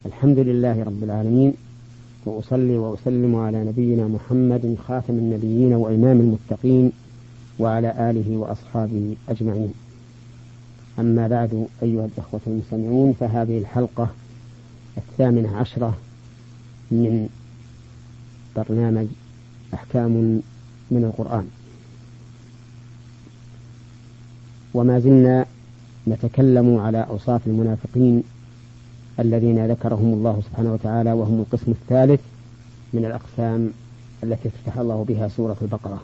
الحمد لله رب العالمين، وأصلي وأسلم على نبينا محمد خاتم النبيين وإمام المتقين وعلى آله وأصحابه أجمعين. أما بعد، أيها الأخوة المستمعون، فهذه الحلقة 18 من برنامج أحكام من القرآن، وما زلنا نتكلم على أوصاف المنافقين الذين ذكرهم الله سبحانه وتعالى، وهم القسم الثالث من الأقسام التي افتتح الله بها سورة البقرة.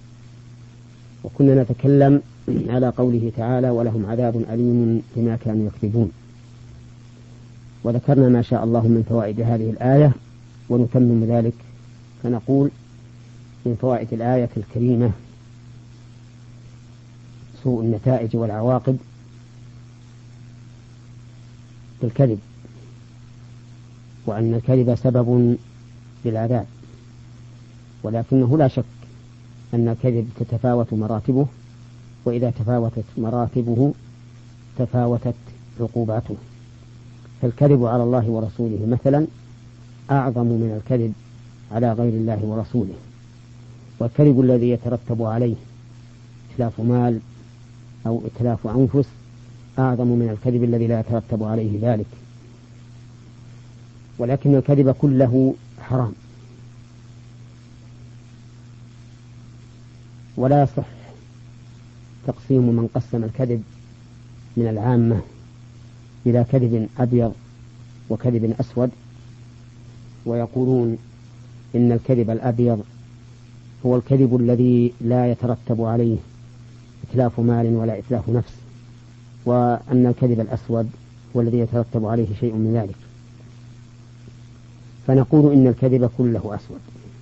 وكنا نتكلم على قوله تعالى: ولهم عذاب أليم بما كانوا يكذبون. وذكرنا ما شاء الله من فوائد هذه الآية، ونتمم ذلك فنقول: من فوائد الآية الكريمة سوء النتائج والعواقب بالكذب، وأن الكذب سبب للعذاب، ولكنه لا شك أن الكذب تتفاوت مراتبه، وإذا تفاوتت مراتبه تفاوتت عقوباته. فالكذب على الله ورسوله مثلا أعظم من الكذب على غير الله ورسوله، والكذب الذي يترتب عليه إتلاف مال أو إتلاف أنفس أعظم من الكذب الذي لا يترتب عليه ذلك. ولكن الكذب كله حرام، ولا يصح تقسيم من قسم الكذب من العامة إلى كذب أبيض وكذب أسود، ويقولون إن الكذب الأبيض هو الكذب الذي لا يترتب عليه إتلاف مال ولا إتلاف نفس، وأن الكذب الأسود هو الذي يترتب عليه شيء من ذلك. فنقول إن الكذب كله أسود،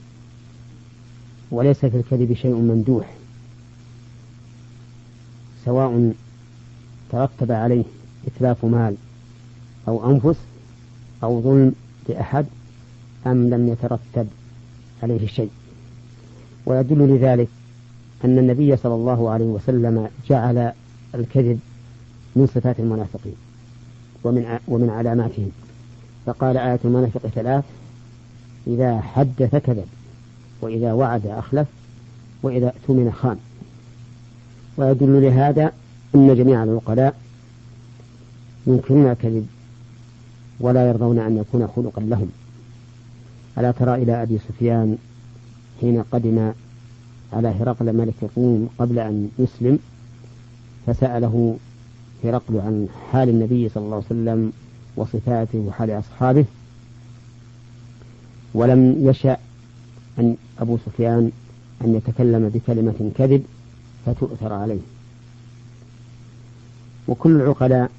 وليس في الكذب شيء ممدوح، سواء ترتب عليه إتلاف مال أو أنفس أو ظلم لأحد أم لم يترتب عليه شيء. ويدل لذلك أن النبي صلى الله عليه وسلم جعل الكذب من صفات المنافقين ومن علاماتهم، فقال: آية المنافق 3: إذا حدث كذب، وإذا وعد أخلف، وإذا اؤتمن خان. ويدل لهذا أن جميع العقلاء ينكرون الكذب ولا يرضون أن يكون خلقا لهم. ألا ترى إلى أبي سفيان حين قدم على هرقل ملك الروم قبل أن يسلم، فسأله هرقل عن حال النبي صلى الله عليه وسلم وصفاته وحال أصحابه، ولم يشأ أن أبو سفيان أن يتكلم بكلمة كذب فتؤثر عليه. وكل العقلاء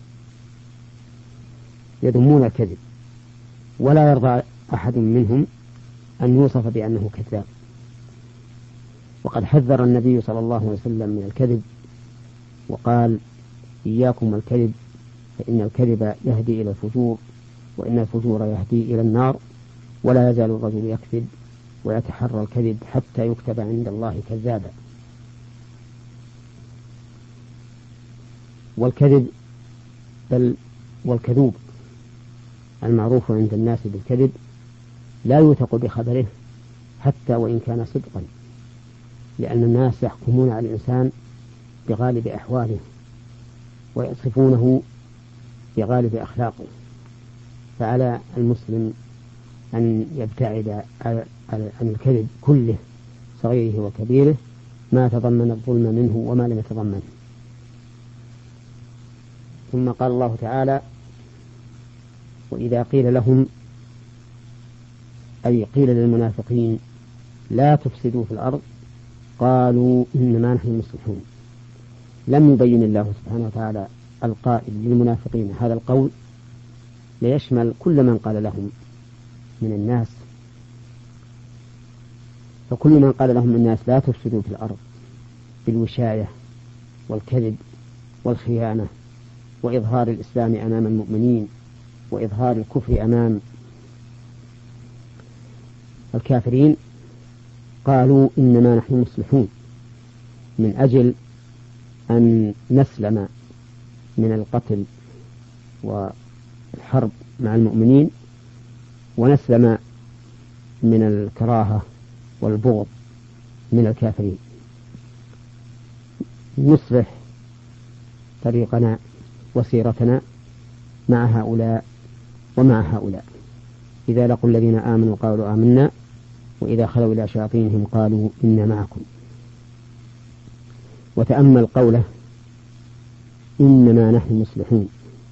يذمون الكذب، ولا يرضى أحد منهم أن يوصف بأنه كذاب. وقد حذر النبي صلى الله عليه وسلم من الكذب وقال: إياكم الكذب، فإن الكذب يهدي إلى الفجور، وإن الفجور يهدي إلى النار، ولا يزال الرجل يكذب ويتحرى الكذب حتى يكتب عند الله كذابا. والكذب بل والكذوب المعروف عند الناس بالكذب لا يوثق بخبره حتى وإن كان صدقا، لأن الناس يحكمون على الإنسان بغالب أحواله ويصفونه بغالب أخلاقه. فعلى المسلم أن يبتعد عن الكذب كله، صغيره وكبيره، ما تضمن الظلم منه وما لم يتضمنه. ثم قال الله تعالى: وإذا قيل لهم، أي قيل للمنافقين: لا تفسدوا في الأرض، قالوا إنما نحن مصلحون. لم يبين الله سبحانه وتعالى القائل للمنافقين هذا القول ليشمل كل من قال لهم من الناس، فكل من قال لهم الناس لا تفسدوا في الأرض بالوشاية والكذب والخيانة وإظهار الإسلام أمام المؤمنين وإظهار الكفر أمام الكافرين، قالوا إنما نحن مصلحون، من أجل أن نسلم من القتل والحرب مع المؤمنين ونسلم من الكراهة والبغض من الكافرين. نصلح طريقنا وسيرتنا مع هؤلاء ومع هؤلاء. إذا لقوا الذين آمنوا قالوا آمنا، وإذا خلوا إلى شياطينهم قالوا إنا معكم. وتأمل قوله إنما نحن مصلحون،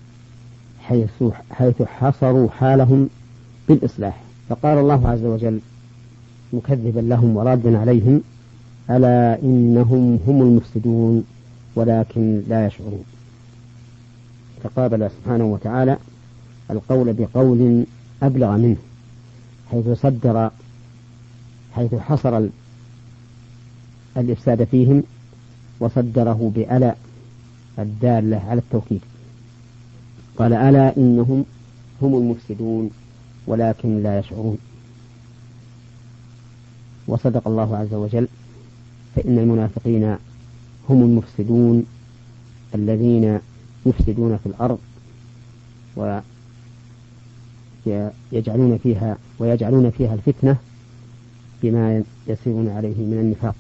حيث حصروا حالهم بالإصلاح. فقال الله عز وجل مكذبا لهم ورادا عليهم: ألا إنهم هم المفسدون ولكن لا يشعرون. فقابل سبحانه وتعالى القول بقول أبلغ منه، حيث حصر الإفساد فيهم وصدره بألا الدالة على التوكيد. قال: ألا إنهم هم المفسدون ولكن لا يشعرون. وصدق الله عز وجل، فإن المنافقين هم المفسدون الذين يفسدون في الأرض ويجعلون فيها الفتنة بما يسيرون عليه من النفاق.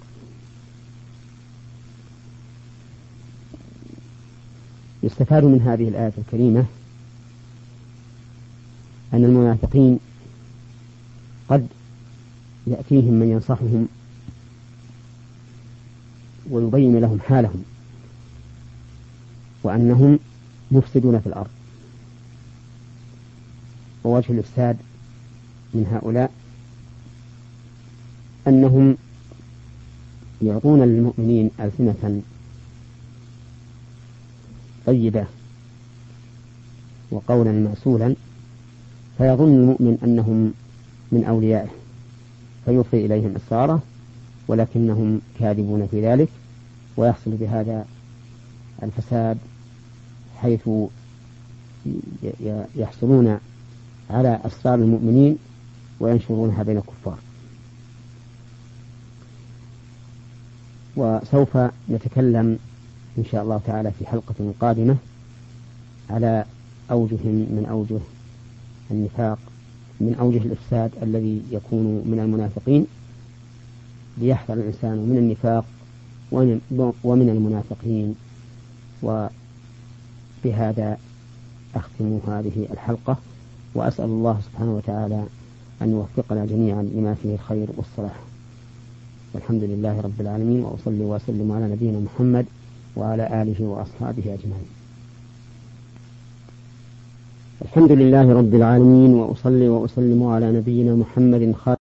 يستفاد من هذه الآية الكريمة أن المنافقين قد يأتيهم من ينصحهم ويبين لهم حالهم وأنهم مفسدون في الأرض. ووجه الإفساد من هؤلاء أنهم يعطون للمؤمنين ألسنة طيبة وقولا معسولا، فيظن المؤمن أنهم من أوليائه فيوفي إليهم إصراره، ولكنهم كاذبون في ذلك، ويحصل بهذا الفساد حيث يحصلون على أسرار المؤمنين وينشرونها بين الكفار. وسوف نتكلم إن شاء الله تعالى في حلقة قادمة على أوجه من أوجه النفاق، من أوجه الإفساد الذي يكون من المنافقين، ليحذر الإنسان من النفاق ومن المنافقين. وبهذا أختم هذه الحلقة، وأسأل الله سبحانه وتعالى أن يوفقنا جميعا لما فيه الخير والصلاح. والحمد لله رب العالمين، وأصلي وأسلم على نبينا محمد وعلى آله وأصحابه أجمعين. الحمد لله رب العالمين، وأصلي وأسلم على نبينا محمد